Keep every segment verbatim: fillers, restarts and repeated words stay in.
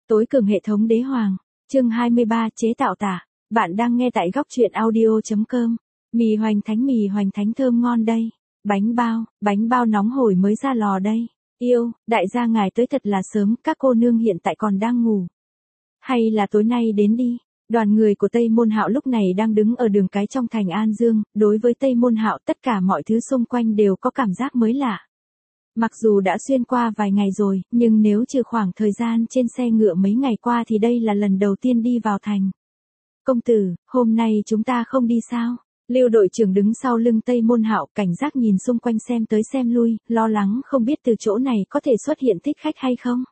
Tối cường hệ thống đế hoàng, chương hai mươi ba chế tạo tả. Bạn đang nghe tại góc truyện audio chấm com. Mì hoành thánh mì hoành thánh thơm ngon đây. Bánh bao, bánh bao nóng hổi mới ra lò đây. Yêu, đại gia ngài tới thật là sớm, các cô nương hiện tại còn đang ngủ. Hay là tối nay đến đi. Đoàn người của Tây Môn Hạo lúc này đang đứng ở đường cái trong thành An Dương, đối với Tây Môn Hạo tất cả mọi thứ xung quanh đều có cảm giác mới lạ. Mặc dù đã xuyên qua vài ngày rồi, nhưng nếu trừ khoảng thời gian trên xe ngựa mấy ngày qua thì đây là lần đầu tiên đi vào thành. Công tử, hôm nay chúng ta không đi sao? Lưu đội trưởng đứng sau lưng Tây Môn Hạo, cảnh giác nhìn xung quanh xem tới xem lui, lo lắng không biết từ chỗ này có thể xuất hiện thích khách hay không.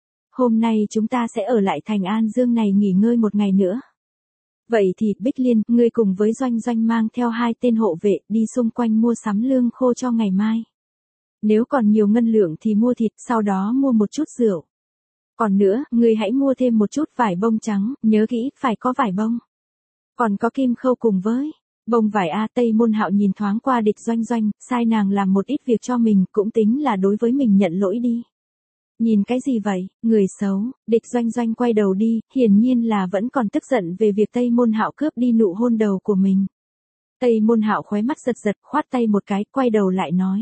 Hôm nay chúng ta sẽ ở lại thành An Dương này nghỉ ngơi một ngày nữa. Vậy thì, Bích Liên, ngươi cùng với Doanh Doanh mang theo hai tên hộ vệ đi xung quanh mua sắm lương khô cho ngày mai. Nếu còn nhiều ngân lượng thì mua thịt, sau đó mua một chút rượu. Còn nữa, ngươi hãy mua thêm một chút vải bông trắng, nhớ kỹ, phải có vải bông. Còn có kim khâu cùng với bông vải A. Tây Môn Hạo nhìn thoáng qua Địch Doanh Doanh, sai nàng làm một ít việc cho mình, cũng tính là đối với mình nhận lỗi đi. Nhìn cái gì vậy, người xấu? Địch Doanh Doanh quay đầu đi, hiển nhiên là vẫn còn tức giận về việc Tây Môn Hạo cướp đi nụ hôn đầu của mình. Tây Môn Hạo khóe mắt giật giật, khoát tay một cái, quay đầu lại nói.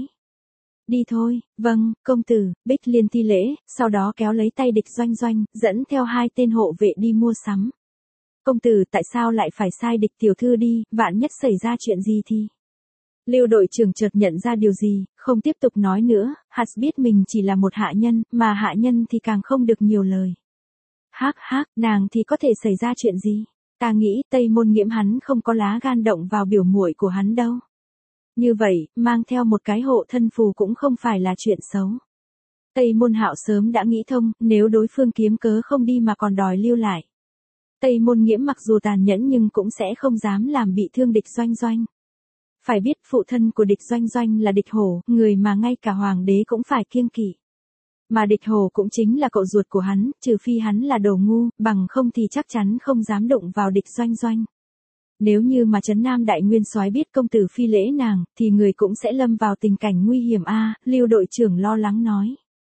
Đi thôi, vâng, công tử. Bích Liên thi lễ, sau đó kéo lấy tay Địch Doanh Doanh, dẫn theo hai tên hộ vệ đi mua sắm. Công tử, tại sao lại phải sai Địch tiểu thư đi, vạn nhất xảy ra chuyện gì thì... Lưu đội trưởng chợt nhận ra điều gì, không tiếp tục nói nữa, hắn biết mình chỉ là một hạ nhân, mà hạ nhân thì càng không được nhiều lời. Hắc hắc, nàng thì có thể xảy ra chuyện gì? Ta nghĩ Tây Môn Nghiễm hắn không có lá gan động vào biểu muội của hắn đâu. Như vậy, mang theo một cái hộ thân phù cũng không phải là chuyện xấu. Tây Môn Hạo sớm đã nghĩ thông, nếu đối phương kiếm cớ không đi mà còn đòi lưu lại. Tây Môn Nghiễm mặc dù tàn nhẫn nhưng cũng sẽ không dám làm bị thương Địch Doanh Doanh. Phải biết phụ thân của Địch Doanh Doanh là Địch Hổ, người mà ngay cả hoàng đế cũng phải kiêng kỵ. Mà Địch Hổ cũng chính là cậu ruột của hắn, trừ phi hắn là đồ ngu, bằng không thì chắc chắn không dám đụng vào Địch Doanh Doanh. Nếu như mà Trấn Nam Đại Nguyên Soái biết công tử phi lễ nàng, thì người cũng sẽ lâm vào tình cảnh nguy hiểm a. À, Lưu đội trưởng lo lắng nói.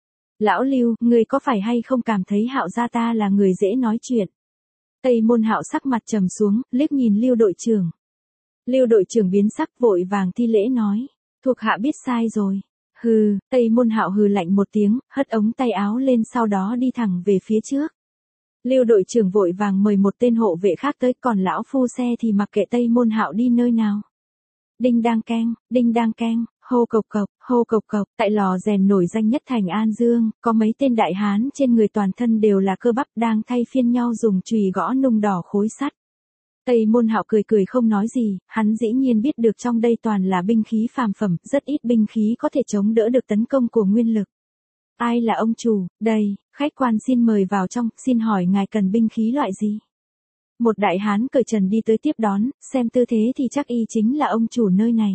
Lão Lưu, người có phải hay không cảm thấy Hạo gia ta là người dễ nói chuyện? Tây Môn Hạo sắc mặt trầm xuống, liếc nhìn Lưu đội trưởng. Lưu đội trưởng biến sắc vội vàng thi lễ nói. Thuộc hạ biết sai rồi. Hừ, Tây Môn Hạo hừ lạnh một tiếng, hất ống tay áo lên sau đó đi thẳng về phía trước. Lưu đội trưởng vội vàng mời một tên hộ vệ khác tới, còn lão phu xe thì mặc kệ Tây Môn Hạo đi nơi nào. Đinh đang keng, đinh đang keng, hô cộc cộc, hô cộc cộc, tại lò rèn nổi danh nhất thành An Dương, có mấy tên đại hán trên người toàn thân đều là cơ bắp đang thay phiên nhau dùng chùy gõ nung đỏ khối sắt. Tây Môn Hạo cười cười không nói gì, hắn dĩ nhiên biết được trong đây toàn là binh khí phàm phẩm, rất ít binh khí có thể chống đỡ được tấn công của nguyên lực. Ai là ông chủ, đây, khách quan xin mời vào trong, xin hỏi ngài cần binh khí loại gì? Một đại hán cởi trần đi tới tiếp đón, xem tư thế thì chắc y chính là ông chủ nơi này.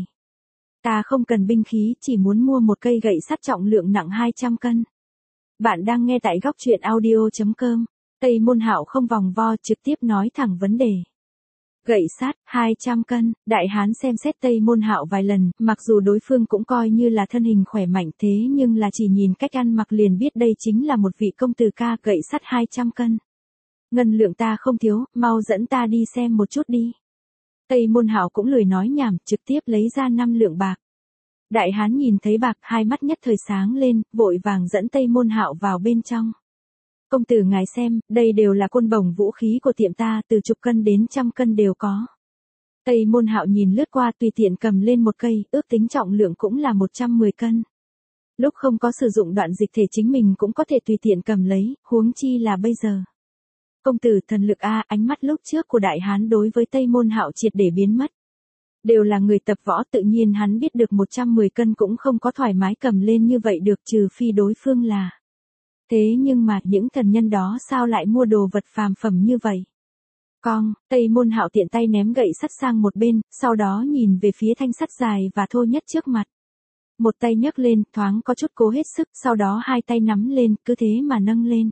Ta không cần binh khí, chỉ muốn mua một cây gậy sắt trọng lượng nặng hai trăm cân. Bạn đang nghe tại góc truyện audio chấm com. Tây Môn Hạo không vòng vo, trực tiếp nói thẳng vấn đề. Gậy sắt, hai trăm cân, đại hán xem xét Tây Môn Hạo vài lần, mặc dù đối phương cũng coi như là thân hình khỏe mạnh thế nhưng là chỉ nhìn cách ăn mặc liền biết đây chính là một vị công tử ca. Gậy sắt hai trăm cân. Ngân lượng ta không thiếu, mau dẫn ta đi xem một chút đi. Tây Môn Hạo cũng lười nói nhảm, trực tiếp lấy ra năm lượng bạc. Đại hán nhìn thấy bạc, hai mắt nhất thời sáng lên, vội vàng dẫn Tây Môn Hạo vào bên trong. Công tử ngài xem, đây đều là côn bổng vũ khí của tiệm ta, từ chục cân đến trăm cân đều có. Tây Môn Hạo nhìn lướt qua tùy tiện cầm lên một cây, ước tính trọng lượng cũng là một trăm mười cân. Lúc không có sử dụng đoạn dịch thể chính mình cũng có thể tùy tiện cầm lấy, huống chi là bây giờ. Công tử thần lực a, ánh mắt lúc trước của đại hán đối với Tây Môn Hạo triệt để biến mất. Đều là người tập võ, tự nhiên hắn biết được một trăm mười cân cũng không có thoải mái cầm lên như vậy được, trừ phi đối phương là. Thế nhưng mà những thần nhân đó sao lại mua đồ vật phàm phẩm như vậy? Con, Tây Môn Hạo tiện tay ném gậy sắt sang một bên, sau đó nhìn về phía thanh sắt dài và thô nhất trước mặt. Một tay nhấc lên, thoáng có chút cố hết sức, sau đó hai tay nắm lên, cứ thế mà nâng lên.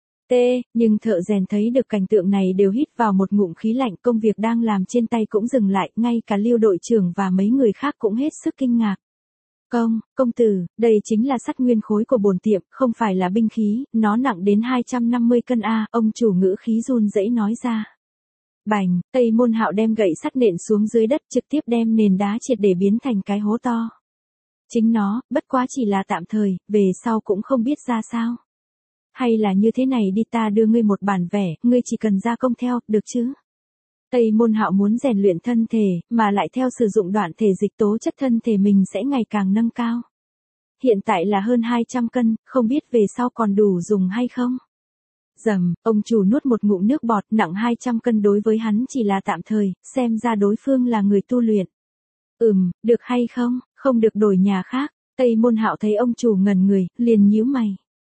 Tê, nhưng thợ rèn thấy được cảnh tượng này đều hít vào một ngụm khí lạnh, công việc đang làm trên tay cũng dừng lại, ngay cả Lưu đội trưởng và mấy người khác cũng hết sức kinh ngạc. Công, công tử, đây chính là sắt nguyên khối của bổn tiệm, không phải là binh khí, nó nặng đến hai trăm năm mươi cân a, ông chủ ngữ khí run rẩy nói ra. Bành, Tây Môn Hạo đem gậy sắt nện xuống dưới đất, trực tiếp đem nền đá triệt để biến thành cái hố to. Chính nó, bất quá chỉ là tạm thời, về sau cũng không biết ra sao. Hay là như thế này đi, ta đưa ngươi một bản vẽ, ngươi chỉ cần gia công theo, được chứ? Tây Môn Hạo muốn rèn luyện thân thể, mà lại theo sử dụng đoạn thể dịch tố chất thân thể mình sẽ ngày càng nâng cao. Hiện tại là hơn hai trăm cân, không biết về sau còn đủ dùng hay không? Dầm, ông chủ nuốt một ngụm nước bọt, nặng hai trăm cân đối với hắn chỉ là tạm thời, xem ra đối phương là người tu luyện. Ừm, được hay không, không được đổi nhà khác. Tây Môn Hạo thấy ông chủ ngẩn người, liền nhíu mày.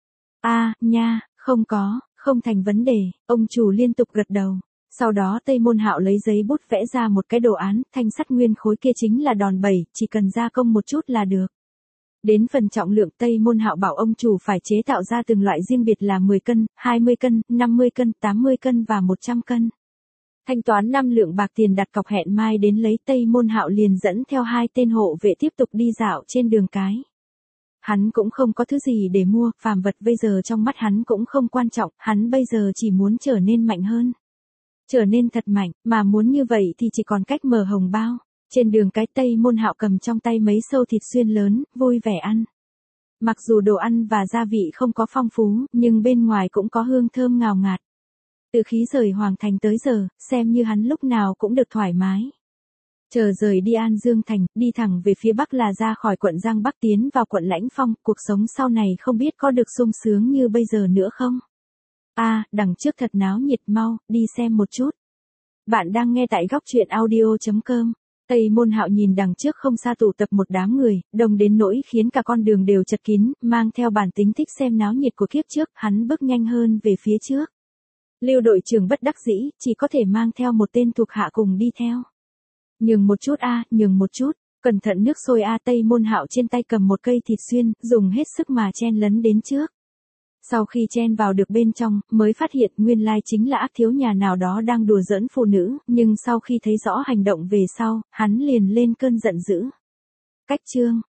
A, nha, không có, không thành vấn đề, ông chủ liên tục gật đầu. Sau đó Tây Môn Hạo lấy giấy bút vẽ ra một cái đồ án, thanh sắt nguyên khối kia chính là đòn bẩy, chỉ cần gia công một chút là được. Đến phần trọng lượng, Tây Môn Hạo bảo ông chủ phải chế tạo ra từng loại riêng biệt là mười cân, hai mươi cân, năm mươi cân, tám mươi cân và một trăm cân. Thanh toán năm lượng bạc tiền đặt cọc hẹn mai đến lấy, Tây Môn Hạo liền dẫn theo hai tên hộ vệ tiếp tục đi dạo trên đường cái. Hắn cũng không có thứ gì để mua, phàm vật bây giờ trong mắt hắn cũng không quan trọng, hắn bây giờ chỉ muốn trở nên mạnh hơn. Trở nên thật mạnh, mà muốn như vậy thì chỉ còn cách mở hồng bao. Trên đường cái, Tây Môn Hạo cầm trong tay mấy sâu thịt xuyên lớn, vui vẻ ăn. Mặc dù đồ ăn và gia vị không có phong phú, nhưng bên ngoài cũng có hương thơm ngào ngạt. Từ khi rời Hoàng Thành tới giờ, xem như hắn lúc nào cũng được thoải mái. Chờ rời đi An Dương Thành, đi thẳng về phía Bắc là ra khỏi quận Giang Bắc tiến vào quận Lãnh Phong, cuộc sống sau này không biết có được sung sướng như bây giờ nữa không? A, à, đằng trước thật náo nhiệt, mau, đi xem một chút. Bạn đang nghe tại góc truyện audio chấm com. Tây Môn Hạo nhìn đằng trước không xa tụ tập một đám người, đông đến nỗi khiến cả con đường đều chật kín, mang theo bản tính thích xem náo nhiệt của kiếp trước, hắn bước nhanh hơn về phía trước. Lưu đội trưởng bất đắc dĩ, chỉ có thể mang theo một tên thuộc hạ cùng đi theo. Nhường một chút a, à, nhường một chút, cẩn thận nước sôi a, à, Tây Môn Hạo trên tay cầm một cây thịt xuyên, dùng hết sức mà chen lấn đến trước. Sau khi chen vào được bên trong, mới phát hiện nguyên lai chính là ác thiếu nhà nào đó đang đùa giỡn phụ nữ, nhưng sau khi thấy rõ hành động về sau, hắn liền lên cơn giận dữ. Cách chương,